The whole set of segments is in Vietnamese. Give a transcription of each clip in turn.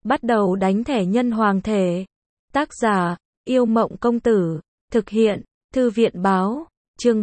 Bắt đầu đánh thẻ nhân hoàng thể. Tác giả, Yêu Mộng Công Tử. Thực hiện, Thư viện Báo. Chương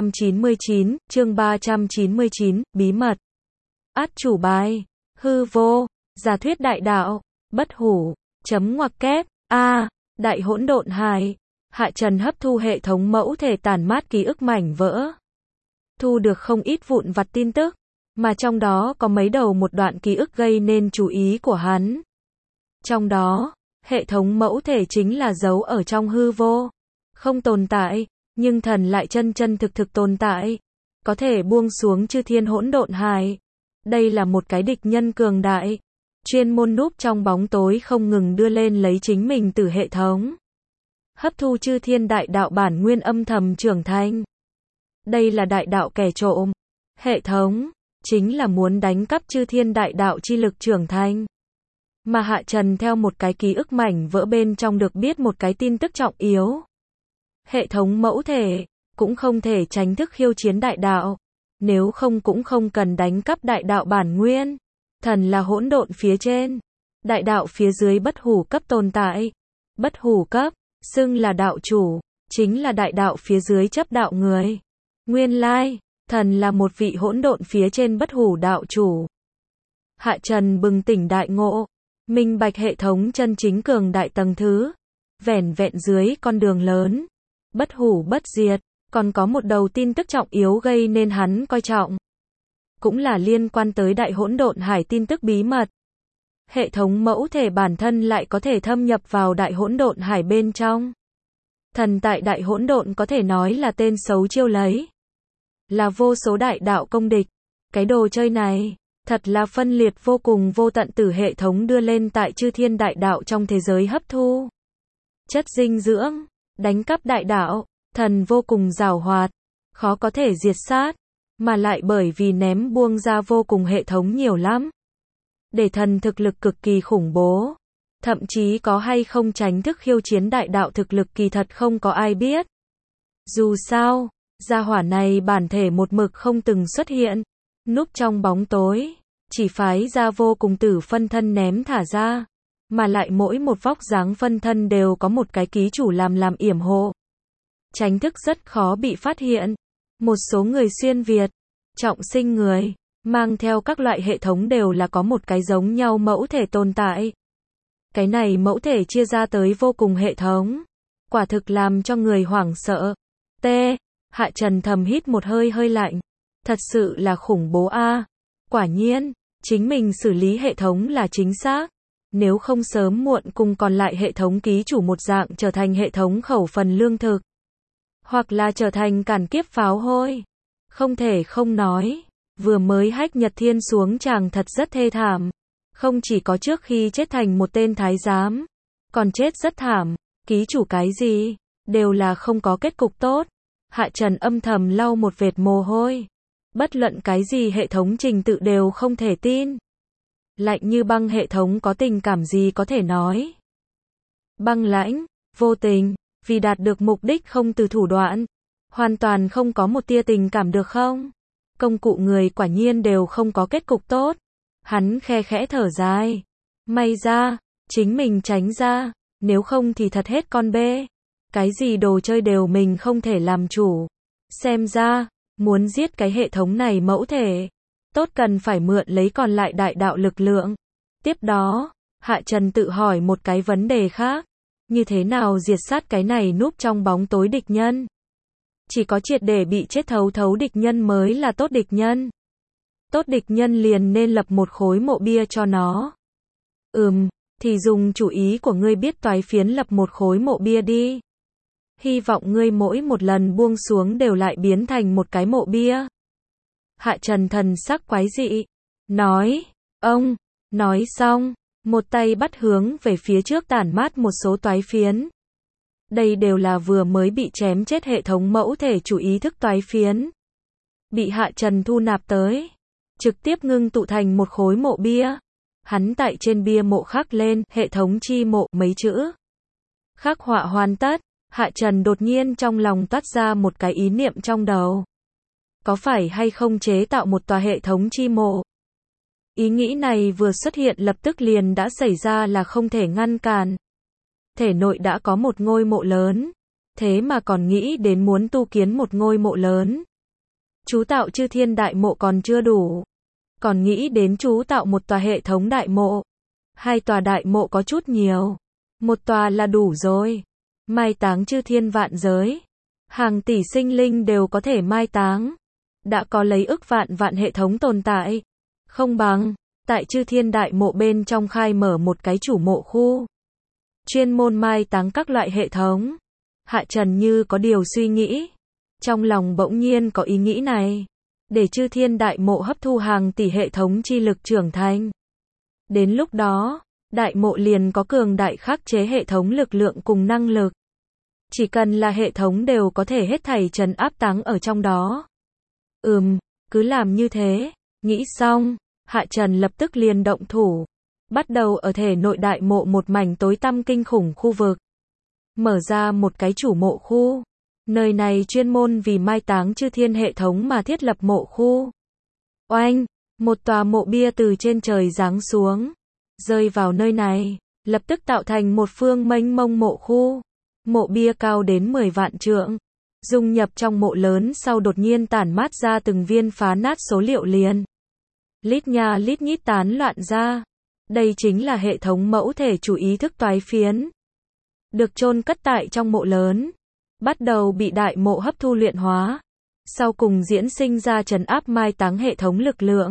399, bí mật. Át chủ bài, hư vô, giả thuyết đại đạo, bất hủ, chấm ngoặc kép, đại hỗn độn hài. Hạ Trần hấp thu hệ thống mẫu thể tản mát ký ức mảnh vỡ. Thu được không ít vụn vặt tin tức, mà trong đó có mấy đầu một đoạn ký ức gây nên chú ý của hắn. Trong đó, hệ thống mẫu thể chính là dấu ở trong hư vô, không tồn tại, nhưng thần lại chân chân thực thực tồn tại, có thể buông xuống chư thiên hỗn độn hài. Đây là một cái địch nhân cường đại, chuyên môn núp trong bóng tối không ngừng đưa lên lấy chính mình từ hệ thống. Hấp thu chư thiên đại đạo bản nguyên âm thầm trưởng thành. Đây là đại đạo kẻ trộm. Hệ thống chính là muốn đánh cắp chư thiên đại đạo chi lực trưởng thành. Mà Hạ Trần theo một cái ký ức mảnh vỡ bên trong được biết một cái tin tức trọng yếu. Hệ thống mẫu thể cũng không thể tránh thức khiêu chiến đại đạo, nếu không cũng không cần đánh cắp đại đạo bản nguyên. Thần là hỗn độn phía trên, đại đạo phía dưới bất hủ cấp tồn tại. Bất hủ cấp xưng là đạo chủ, chính là đại đạo phía dưới chấp đạo người. Nguyên lai, thần là một vị hỗn độn phía trên bất hủ đạo chủ. Hạ Trần bừng tỉnh đại ngộ, minh bạch hệ thống chân chính cường đại tầng thứ, vẻn vẹn dưới con đường lớn, bất hủ bất diệt, còn có một đầu tin tức trọng yếu gây nên hắn coi trọng. Cũng là liên quan tới đại hỗn độn hải tin tức bí mật. Hệ thống mẫu thể bản thân lại có thể thâm nhập vào đại hỗn độn hải bên trong. Thần tại đại hỗn độn có thể nói là tên xấu chiêu lấy. Là vô số đại đạo công địch. Cái đồ chơi này, thật là phân liệt vô cùng vô tận từ hệ thống đưa lên tại chư thiên đại đạo trong thế giới hấp thu. Chất dinh dưỡng, đánh cắp đại đạo, thần vô cùng giàu hoạt, khó có thể diệt sát, mà lại bởi vì ném buông ra vô cùng hệ thống nhiều lắm. Để thần thực lực cực kỳ khủng bố, thậm chí có hay không tránh thức khiêu chiến đại đạo thực lực kỳ thật không có ai biết. Dù sao, gia hỏa này bản thể một mực không từng xuất hiện, núp trong bóng tối, chỉ phái ra vô cùng tử phân thân ném thả ra, mà lại mỗi một vóc dáng phân thân đều có một cái ký chủ làm yểm hộ. Tránh thức rất khó bị phát hiện. Một số người xuyên Việt, trọng sinh người, mang theo các loại hệ thống đều là có một cái giống nhau mẫu thể tồn tại. Cái này mẫu thể chia ra tới vô cùng hệ thống, quả thực làm cho người hoảng sợ. Hạ Trần thầm hít một hơi lạnh. Thật sự là khủng bố a. Quả nhiên, chính mình xử lý hệ thống là chính xác. Nếu không sớm muộn cùng còn lại hệ thống ký chủ một dạng trở thành hệ thống khẩu phần lương thực. Hoặc là trở thành càn kiếp pháo hôi. Không thể không nói, vừa mới hách Nhật Thiên xuống tràng thật rất thê thảm. Không chỉ có trước khi chết thành một tên thái giám, còn chết rất thảm, ký chủ cái gì, đều là không có kết cục tốt. Hạ Trần âm thầm lau một vệt mồ hôi. Bất luận cái gì hệ thống trình tự đều không thể tin. Lạnh như băng hệ thống có tình cảm gì có thể nói. Băng lãnh, vô tình, vì đạt được mục đích không từ thủ đoạn. Hoàn toàn không có một tia tình cảm được không? Công cụ người quả nhiên đều không có kết cục tốt. Hắn khe khẽ thở dài. May ra, chính mình tránh ra, nếu không thì thật hết con bê. Cái gì đồ chơi đều mình không thể làm chủ. Xem ra, muốn giết cái hệ thống này mẫu thể, tốt cần phải mượn lấy còn lại đại đạo lực lượng. Tiếp đó, Hạ Trần tự hỏi một cái vấn đề khác. Như thế nào diệt sát cái này núp trong bóng tối địch nhân? Chỉ có triệt để bị chết thấu địch nhân mới là tốt địch nhân. Tốt địch nhân liền nên lập một khối mộ bia cho nó. Thì dùng chủ ý của ngươi biết toái phiến lập một khối mộ bia đi. Hy vọng ngươi mỗi một lần buông xuống đều lại biến thành một cái mộ bia. Hạ Trần thần sắc quái dị. Nói, nói xong, một tay bắt hướng về phía trước tản mát một số toái phiến. Đây đều là vừa mới bị chém chết hệ thống mẫu thể chủ ý thức toái phiến. Bị Hạ Trần thu nạp tới, trực tiếp ngưng tụ thành một khối mộ bia. Hắn tại trên bia mộ khắc lên hệ thống chi mộ mấy chữ. Khắc họa hoàn tất, Hạ Trần đột nhiên trong lòng toát ra một cái ý niệm trong đầu. Có phải hay không chế tạo một tòa hệ thống chi mộ? Ý nghĩ này vừa xuất hiện lập tức liền đã xảy ra là không thể ngăn cản. Thể nội đã có một ngôi mộ lớn, thế mà còn nghĩ đến muốn tu kiến một ngôi mộ lớn. Chú tạo chư thiên đại mộ còn chưa đủ, còn nghĩ đến chú tạo một tòa hệ thống đại mộ. 2 tòa đại mộ có chút nhiều, 1 tòa là đủ rồi. Mai táng chư thiên vạn giới, hàng tỷ sinh linh đều có thể mai táng. Đã có lấy ức vạn vạn hệ thống tồn tại, không bằng tại chư thiên đại mộ bên trong khai mở một cái chủ mộ khu, chuyên môn mai táng các loại hệ thống. Hạ Trần như có điều suy nghĩ, trong lòng bỗng nhiên có ý nghĩ này, để chư thiên đại mộ hấp thu hàng tỷ hệ thống chi lực trưởng thành. Đến lúc đó, đại mộ liền có cường đại khắc chế hệ thống lực lượng cùng năng lực. Chỉ cần là hệ thống đều có thể hết thảy trấn áp táng ở trong đó. Cứ làm như thế. Nghĩ xong, Hạ Trần lập tức liền động thủ, bắt đầu ở thể nội đại mộ một mảnh tối tăm kinh khủng khu vực, mở ra một cái chủ mộ khu. Nơi này chuyên môn vì mai táng chư thiên hệ thống mà thiết lập mộ khu. Oanh, một tòa mộ bia từ trên trời giáng xuống, rơi vào nơi này, lập tức tạo thành một phương mênh mông mộ khu. Mộ bia cao đến 10 vạn trượng, dung nhập trong mộ lớn sau đột nhiên tản mát ra từng viên phá nát số liệu liền. Lít nha lít nhít tán loạn ra. Đây chính là hệ thống mẫu thể chủ ý thức toái phiến. Được chôn cất tại trong mộ lớn, bắt đầu bị đại mộ hấp thu luyện hóa, sau cùng diễn sinh ra trấn áp mai táng hệ thống lực lượng.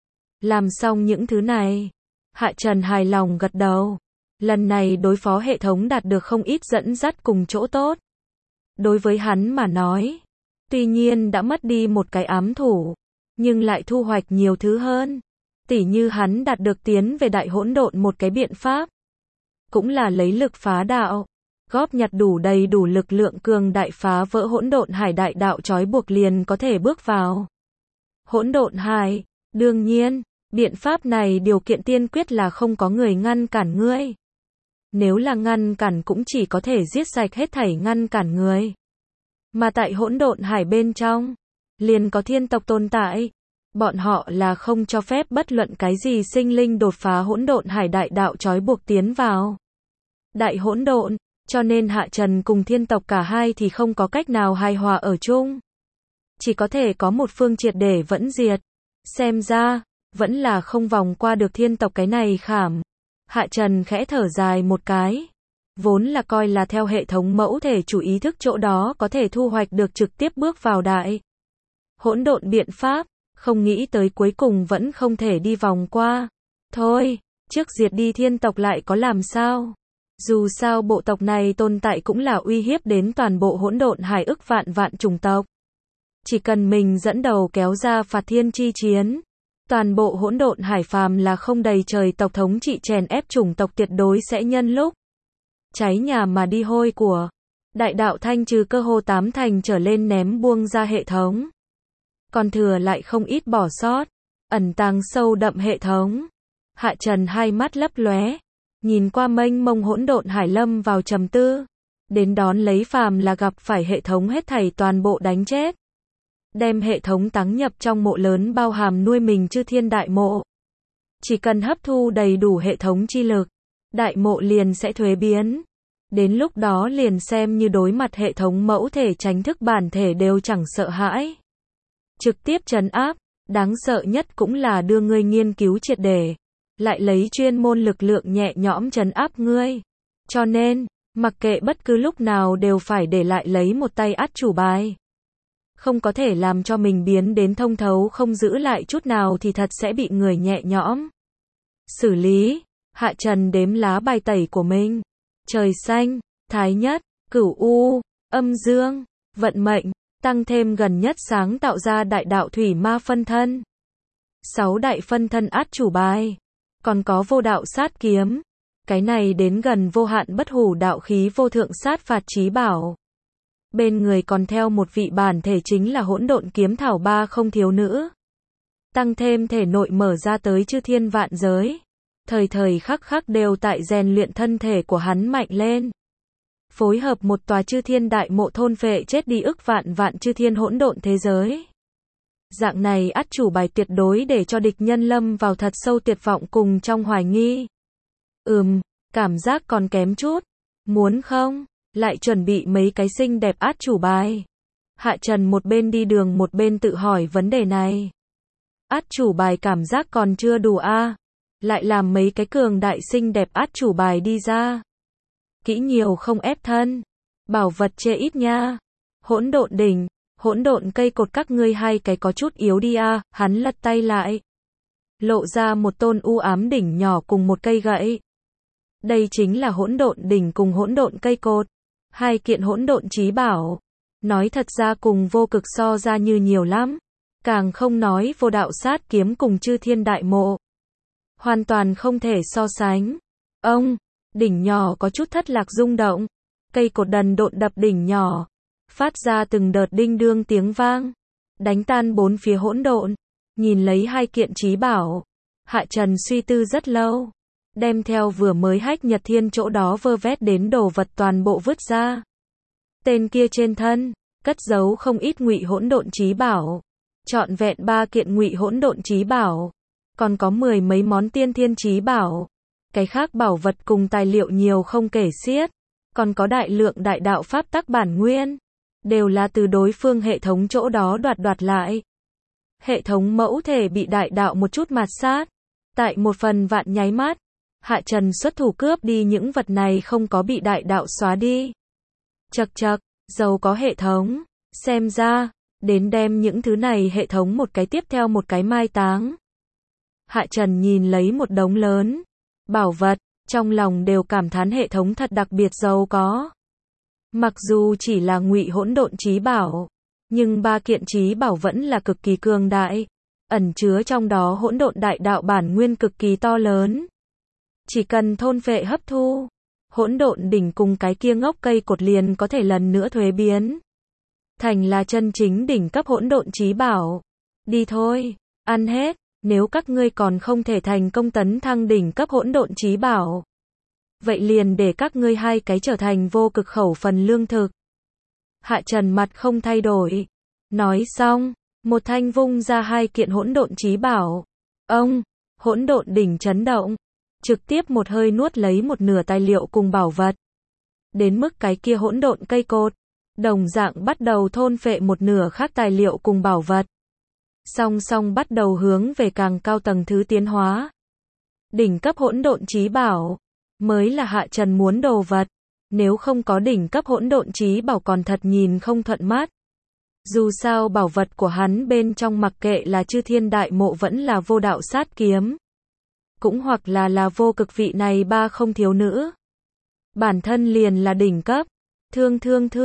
Làm xong những thứ này, Hạ Trần hài lòng gật đầu. Lần này đối phó hệ thống đạt được không ít dẫn dắt cùng chỗ tốt. Đối với hắn mà nói, tuy nhiên đã mất đi một cái ám thủ, nhưng lại thu hoạch nhiều thứ hơn. Tỉ như hắn đạt được tiến về đại hỗn độn một cái biện pháp, cũng là lấy lực phá đạo, góp nhặt đủ đầy đủ lực lượng cường đại phá vỡ hỗn độn hải đại đạo trói buộc liền có thể bước vào hỗn độn hải. Đương nhiên, biện pháp này điều kiện tiên quyết là không có người ngăn cản ngươi. Nếu là ngăn cản cũng chỉ có thể giết sạch hết thảy ngăn cản người. Mà tại hỗn độn hải bên trong, liền có thiên tộc tồn tại. Bọn họ là không cho phép bất luận cái gì sinh linh đột phá hỗn độn hải đại đạo trói buộc tiến vào đại hỗn độn, cho nên Hạ Trần cùng thiên tộc cả hai thì không có cách nào hài hòa ở chung. Chỉ có thể có một phương triệt để vẫn diệt. Xem ra, vẫn là không vòng qua được thiên tộc cái này khảm. Hạ Trần khẽ thở dài một cái. Vốn là coi là theo hệ thống mẫu thể chủ ý thức chỗ đó có thể thu hoạch được trực tiếp bước vào đại hỗn độn biện pháp, không nghĩ tới cuối cùng vẫn không thể đi vòng qua. Thôi, trước diệt đi thiên tộc lại có làm sao? Dù sao bộ tộc này tồn tại cũng là uy hiếp đến toàn bộ hỗn độn hải ức vạn vạn chủng tộc. Chỉ cần mình dẫn đầu kéo ra phạt thiên chi chiến, toàn bộ hỗn độn hải phàm là không đầy trời tộc thống trị chèn ép chủng tộc tuyệt đối sẽ nhân lúc cháy nhà mà đi hôi của. Đại đạo thanh trừ cơ hồ 8 thành trở lên ném buông ra hệ thống. Còn thừa lại không ít bỏ sót, ẩn tàng sâu đậm hệ thống. Hạ Trần hai mắt lấp lóe, nhìn qua mênh mông hỗn độn hải lâm vào trầm tư. Đến đón lấy phàm là gặp phải hệ thống hết thảy toàn bộ đánh chết. Đem hệ thống táng nhập trong mộ lớn bao hàm nuôi mình chư thiên đại mộ. Chỉ cần hấp thu đầy đủ hệ thống chi lực, đại mộ liền sẽ thuế biến. Đến lúc đó liền xem như đối mặt hệ thống mẫu thể tránh thức bản thể đều chẳng sợ hãi. Trực tiếp trấn áp, đáng sợ nhất cũng là đưa ngươi nghiên cứu triệt để, lại lấy chuyên môn lực lượng nhẹ nhõm trấn áp ngươi. Cho nên, mặc kệ bất cứ lúc nào đều phải để lại lấy một tay át chủ bài. Không có thể làm cho mình biến đến thông thấu không giữ lại chút nào thì thật sẽ bị người nhẹ nhõm xử lý. Hạ Trần đếm lá bài tẩy của mình. Trời xanh, thái nhất, cửu u, âm dương, vận mệnh, tăng thêm gần nhất sáng tạo ra đại đạo thủy ma phân thân. 6 đại phân thân át chủ bài. Còn có vô đạo sát kiếm. Cái này đến gần vô hạn bất hủ đạo khí vô thượng sát phạt chí bảo. Bên người còn theo một vị bản thể chính là hỗn độn kiếm thảo 3 không thiếu nữ. Tăng thêm thể nội mở ra tới chư thiên vạn giới. Thời thời khắc khắc đều tại rèn luyện thân thể của hắn mạnh lên. Phối hợp một tòa chư thiên đại mộ thôn phệ chết đi ức vạn vạn chư thiên hỗn độn thế giới. Dạng này át chủ bài tuyệt đối để cho địch nhân lâm vào thật sâu tuyệt vọng cùng trong hoài nghi. Cảm giác còn kém chút. Muốn không? Lại chuẩn bị mấy cái xinh đẹp át chủ bài. Hạ Trần một bên đi đường một bên tự hỏi vấn đề này. Át chủ bài cảm giác còn chưa đủ a, lại làm mấy cái cường đại xinh đẹp át chủ bài đi ra. Kỹ nhiều không ép thân. Bảo vật chê ít nha. Hỗn độn đỉnh, hỗn độn cây cột các ngươi hai cái có chút yếu đi a, hắn lật tay lại. Lộ ra một tôn u ám đỉnh nhỏ cùng một cây gậy. Đây chính là hỗn độn đỉnh cùng hỗn độn cây cột. Hai kiện hỗn độn chí bảo. Nói thật ra cùng vô cực so ra như nhiều lắm. Càng không nói vô đạo sát kiếm cùng chư thiên đại mộ. Hoàn toàn không thể so sánh. Đỉnh nhỏ có chút thất lạc rung động. Cây cột đần độn đập đỉnh nhỏ. Phát ra từng đợt đinh đương tiếng vang. Đánh tan bốn phía hỗn độn. Nhìn lấy hai kiện chí bảo. Hạ Trần suy tư rất lâu. Đem theo vừa mới hách Nhật Thiên chỗ đó vơ vét đến đồ vật toàn bộ vứt ra. Tên kia trên thân, cất giấu không ít ngụy hỗn độn chí bảo. Trọn vẹn 3 kiện ngụy hỗn độn chí bảo. Còn có 10 mấy món tiên thiên chí bảo. Cái khác bảo vật cùng tài liệu nhiều không kể xiết. Còn có đại lượng đại đạo pháp tắc bản nguyên. Đều là từ đối phương hệ thống chỗ đó đoạt lại. Hệ thống mẫu thể bị đại đạo một chút mạt sát. Tại một phần vạn nháy mắt. Hạ Trần xuất thủ cướp đi những vật này không có bị đại đạo xóa đi. Chậc, giàu có hệ thống. Xem ra, đến đem những thứ này hệ thống một cái tiếp theo một cái mai táng. Hạ Trần nhìn lấy một đống lớn bảo vật, trong lòng đều cảm thán hệ thống thật đặc biệt giàu có. Mặc dù chỉ là ngụy hỗn độn chí bảo, nhưng 3 kiện chí bảo vẫn là cực kỳ cường đại, ẩn chứa trong đó hỗn độn đại đạo bản nguyên cực kỳ to lớn. Chỉ cần thôn phệ hấp thu, hỗn độn đỉnh cùng cái kia ngốc cây cột liền có thể lần nữa thuế biến thành là chân chính đỉnh cấp hỗn độn chí bảo. Đi thôi, ăn hết, nếu các ngươi còn không thể thành công tấn thăng đỉnh cấp hỗn độn chí bảo, vậy liền để các ngươi hai cái trở thành vô cực khẩu phần lương thực. Hạ Trần mặt không thay đổi, nói xong, một thanh vung ra 2 kiện hỗn độn chí bảo. Hỗn độn đỉnh chấn động, trực tiếp một hơi nuốt lấy một nửa tài liệu cùng bảo vật. Đến mức cái kia hỗn độn cây cột, đồng dạng bắt đầu thôn phệ một nửa khác tài liệu cùng bảo vật. Song song bắt đầu hướng về càng cao tầng thứ tiến hóa. Đỉnh cấp hỗn độn chí bảo mới là Hạ Trần muốn đồ vật. Nếu không có đỉnh cấp hỗn độn chí bảo còn thật nhìn không thuận mắt. Dù sao bảo vật của hắn bên trong mặc kệ là chư thiên đại mộ vẫn là vô đạo sát kiếm, cũng hoặc là vô cực vị này 3 không thiếu nữ, bản thân liền là đỉnh cấp. Thương.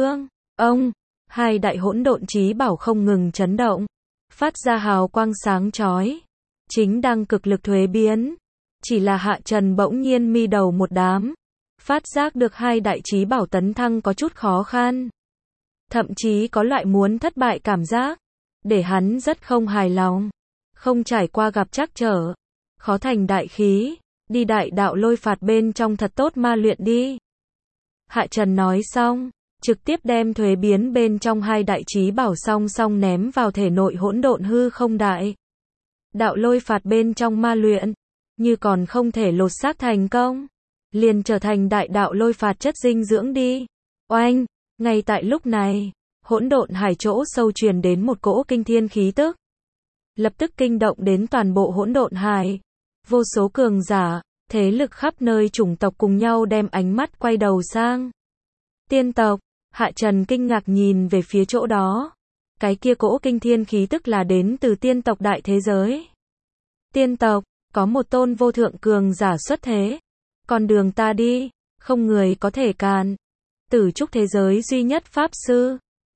Hai đại hỗn độn chí bảo không ngừng chấn động, phát ra hào quang sáng chói, chính đang cực lực thuế biến. Chỉ là Hạ Trần bỗng nhiên mi đầu một đám, phát giác được hai đại chí bảo tấn thăng có chút khó khăn, thậm chí có loại muốn thất bại cảm giác, để hắn rất không hài lòng. Không trải qua gặp trắc trở, khó thành đại khí, đi đại đạo lôi phạt bên trong thật tốt ma luyện đi. Hạ Trần nói xong, trực tiếp đem thuế biến bên trong hai đại chí bảo song song ném vào thể nội hỗn độn hư không đại đạo lôi phạt bên trong ma luyện, như còn không thể lột xác thành công, liền trở thành đại đạo lôi phạt chất dinh dưỡng đi. Oanh, ngay tại lúc này, hỗn độn hải chỗ sâu truyền đến một cỗ kinh thiên khí tức, lập tức kinh động đến toàn bộ hỗn độn hải. Vô số cường giả, thế lực khắp nơi chủng tộc cùng nhau đem ánh mắt quay đầu sang tiên tộc. Hạ Trần kinh ngạc nhìn về phía chỗ đó. Cái kia cỗ kinh thiên khí tức là đến từ tiên tộc đại thế giới. Tiên tộc, có một tôn vô thượng cường giả xuất thế. Con đường ta đi, không người có thể cản. Tử trúc thế giới duy nhất pháp sư,